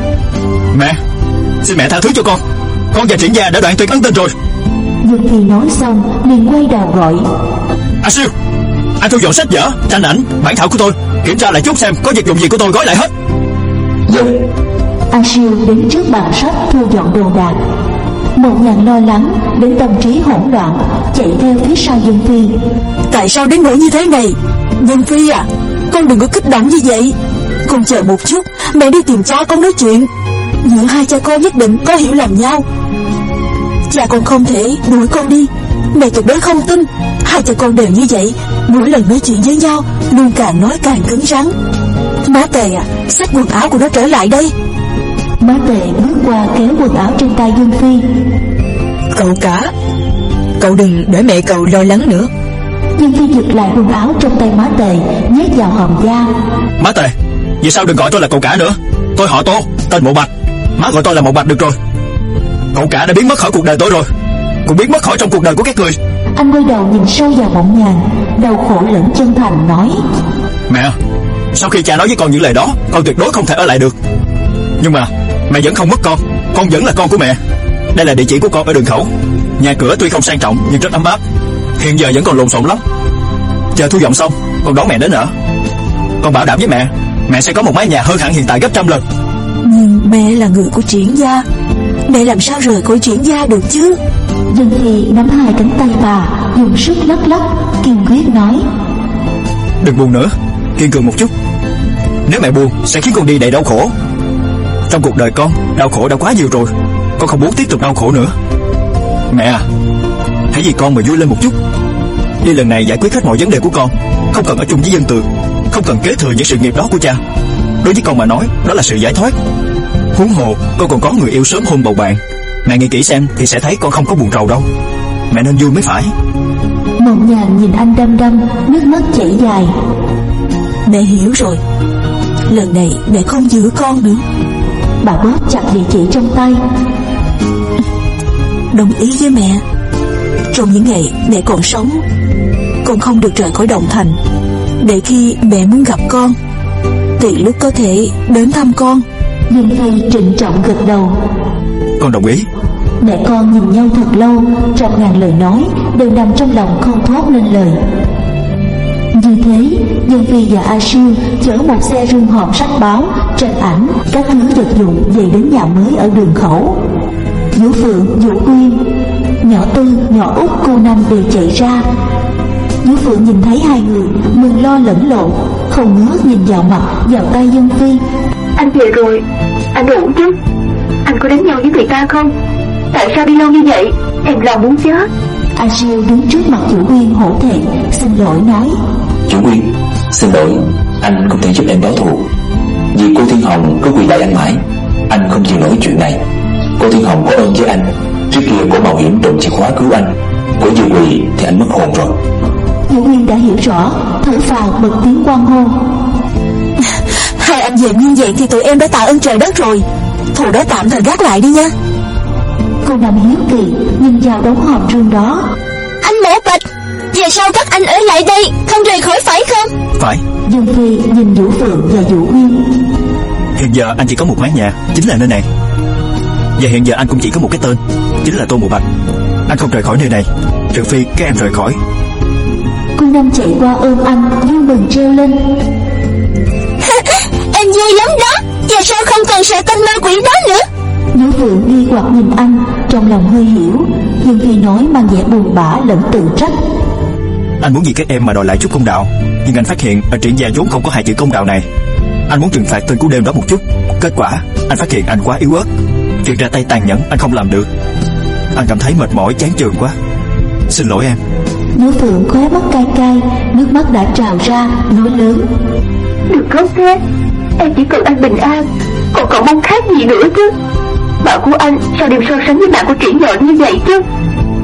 Mẹ, xin mẹ tha thứ cho con. Con và Triển Gia đã đoạn tuyệt ân tình rồi. Nhưng khi nói xong liền quay đầu gọi: A Siêu, anh thu dọn sách vở, tranh ảnh, bản thảo của tôi, kiểm tra lại chút xem có vật dụng gì của tôi gói lại hết. Dân. A Siêu đến trước bàn sách thu dọn đồ đạc. Một Nhàn lo lắng đến tâm trí hỗn loạn, chạy theo phía sau Dương Phi. Tại sao đến nỗi như thế này? Dương Phi à, con đừng có kích động như vậy. Con chờ một chút, mẹ đi tìm cha con nói chuyện. Giữa hai cha con nhất định có hiểu lầm nhau. Cha con không thể đuổi con đi. Mẹ tuyệt đối không tin. Hai cha con đều như vậy, mỗi lần nói chuyện với nhau luôn càng nói càng cứng rắn. Má Tề à, xách quần áo của nó trở lại đây. Má Tề bước qua kéo quần áo trên tay Dương Phi. Cậu cả, cậu đừng để mẹ cậu lo lắng nữa. Dương Phi giật lại quần áo trong tay má Tề, nhét vào hòm da. Má Tề, vì sao đừng gọi tôi là cậu cả nữa? Tôi họ Tô, tên Mộ Bạch. Má gọi tôi là Mộ Bạch được rồi. Cậu cả đã biến mất khỏi cuộc đời tôi rồi, cũng biến mất khỏi trong cuộc đời của các người. Anh quay đầu nhìn sâu vào Mộng Nhàn, đau khổ lẫn chân thành nói: Mẹ, sau khi cha nói với con những lời đó, con tuyệt đối không thể ở lại được. Nhưng mà mẹ vẫn không mất con, con vẫn là con của mẹ. Đây là địa chỉ của con ở đường khẩu. Nhà cửa tuy không sang trọng nhưng rất ấm áp. Hiện giờ vẫn còn lộn xộn lắm. Chờ thu dọn xong, con đón mẹ đến ở. Con bảo đảm với mẹ, mẹ sẽ có một mái nhà hơn hẳn hiện tại gấp trăm lần. Nhưng mẹ là người của Triển Gia, mẹ làm sao rời khỏi Triển Gia được chứ? Dương Phi nắm hai cánh tay bà, dùng sức lắc lắc, kiên quyết nói: Đừng buồn nữa, kiên cường một chút. Nếu mẹ buồn sẽ khiến con đi đầy đau khổ. Trong cuộc đời con, đau khổ đã quá nhiều rồi. Con không muốn tiếp tục đau khổ nữa. Mẹ à, hãy vì con mà vui lên một chút. Đi lần này giải quyết hết mọi vấn đề của con, không cần ở chung với Dân Tường, không cần kế thừa những sự nghiệp đó của cha. Đối với con mà nói, đó là sự giải thoát. Huống hồ con còn có người yêu sớm hôn bầu bạn. Mẹ nghĩ kỹ xem thì sẽ thấy con không có buồn rầu đâu. Mẹ nên vui mới phải. Mộng Nhàn nhìn anh đăm đăm, nước mắt chảy dài. Mẹ hiểu rồi, lần này mẹ không giữ con nữa. Bà bóp chặt địa chỉ trong tay. Đồng ý với mẹ. Trong những ngày mẹ còn sống, con không được rời khỏi Đồng Thành. Để khi mẹ muốn gặp con thì lúc có thể đến thăm con. Dương Phi trịnh trọng gật đầu. Con đồng ý. Mẹ con nhìn nhau thật lâu, trăm ngàn lời nói đều nằm trong lòng không thốt nên lời. Như thế, Dương Phi và A Siêu chở một xe rương hòm sách báo, tranh ảnh, các thứ vật dụng về đến nhà mới ở đường khẩu. Vũ Phượng, Vũ Quyên, nhỏ Tư, nhỏ Út, cô Năm đều chạy ra. Vũ Phượng nhìn thấy hai người, mừng lo lẫn lộn, không ngớt nhìn vào mặt, vào tay Dương Phi. Anh về rồi, anh ổn chứ? Anh có đánh nhau với người ta không? Tại sao đi lâu như vậy? Em lo muốn chết. A Siêu đứng trước mặt Vũ Quyên hổ thẹn, xin lỗi nói: Chủ Quyên, xin lỗi, anh không thể giúp em báo thù. Vì cô Thiên Hồng cứ quỳ lại anh mãi, anh không chịu nổi chuyện này. Cô Thiên Hồng có ơn với anh. Trước kia cô mạo hiểm trộm chìa khóa cứu anh. Cô vừa quỳ thì anh mất hồn rồi. Vũ Quyên đã hiểu rõ, thở phào bật tiếng quan hô: Hai anh về nguyên vẹn thì tụi em đã tạ ơn trời đất rồi. Thù đó tạm thời gác lại đi nha. Cô Năm hiếu kỳ nhìn vào đống hòm rương đó. Anh Mộ Bạch, về sau các anh ở lại đây, không rời khỏi phải không? Phải. Dương Phi nhìn Vũ Phượng và Vũ Quyên. Hiện giờ anh chỉ có một mái nhà, chính là nơi này. Và hiện giờ anh cũng chỉ có một cái tên, chính là Tô Mộ Bạch. Anh không rời khỏi nơi này, trừ phi các em rời khỏi. Cô Năm chạy qua ôm anh, vui mừng reo lên: Em vui lắm đó, về sau không còn sợ tên ma quỷ đó nữa. Vũ Phượng nghi hoặc nhìn anh, trong lòng hơi hiểu. Dương Phi nói mang vẻ buồn bã lẫn tự trách: Anh muốn vì các em mà đòi lại chút công đạo, nhưng anh phát hiện ở Triển Gia vốn không có hai chữ công đạo này. Anh muốn trừng phạt tên của đêm đó một chút, kết quả anh phát hiện anh quá yếu ớt. Chuyện ra tay tàn nhẫn anh không làm được. Anh cảm thấy mệt mỏi chán chường quá. Xin lỗi em. Vũ Phượng khóe mắt cay cay, nước mắt đã trào ra, nói lớn: Đừng khóc thế, em chỉ cần anh bình an, còn còn mong khác gì nữa chứ. Bạn của anh sao đem so sánh với bạn của Triển Nhọn như vậy chứ?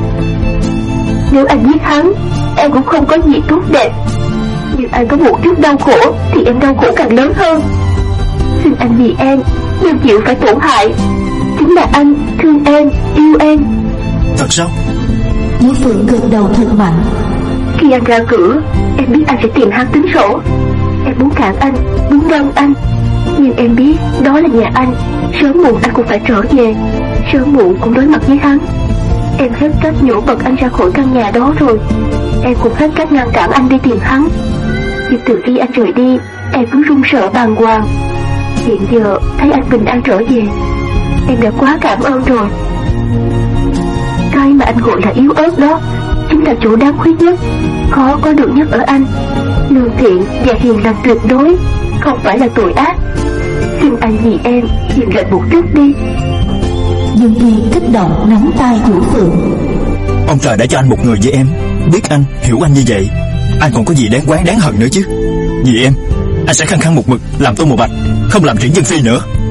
Nếu anh giết hắn, em cũng không có gì tốt đẹp. Nhưng anh có một chút đau khổ thì em đau khổ càng lớn hơn. Xin anh vì em đừng chịu phải tổn hại. Chính là anh thương em, yêu em. Thật sao? Diệu Phượng gật đầu thật mạnh. Khi anh ra cửa, em biết anh sẽ tìm hắn tính sổ. Em muốn cản anh, muốn ngăn anh, nhưng em biết đó là nhà anh. Sớm muộn anh cũng phải trở về, sớm muộn cũng đối mặt với hắn. Em hết cách nhổ bật anh ra khỏi căn nhà đó rồi. Em cũng hết cách ngăn cản anh đi tìm hắn. Nhưng từ khi anh rời đi, em cứ run sợ bàng hoàng. Hiện giờ thấy anh bình an trở về, em đã quá cảm ơn rồi. Cái mà anh gọi là yếu ớt đó chính là chỗ đáng khuyết nhất, khó có được nhất ở anh. Lương thiện và hiền lành tuyệt đối, không phải là tội ác. Xin anh vì em nhìn lại một chút đi. Dương Phi kích động nắm tay Diệu Phượng. Ông trời đã cho anh một người như em, biết anh, hiểu anh như vậy, anh còn có gì đáng quán đáng hận nữa chứ. Vì em, anh sẽ khăng khăng một mực làm Tô Mộ Bạch, không làm Triển Dân Phi nữa.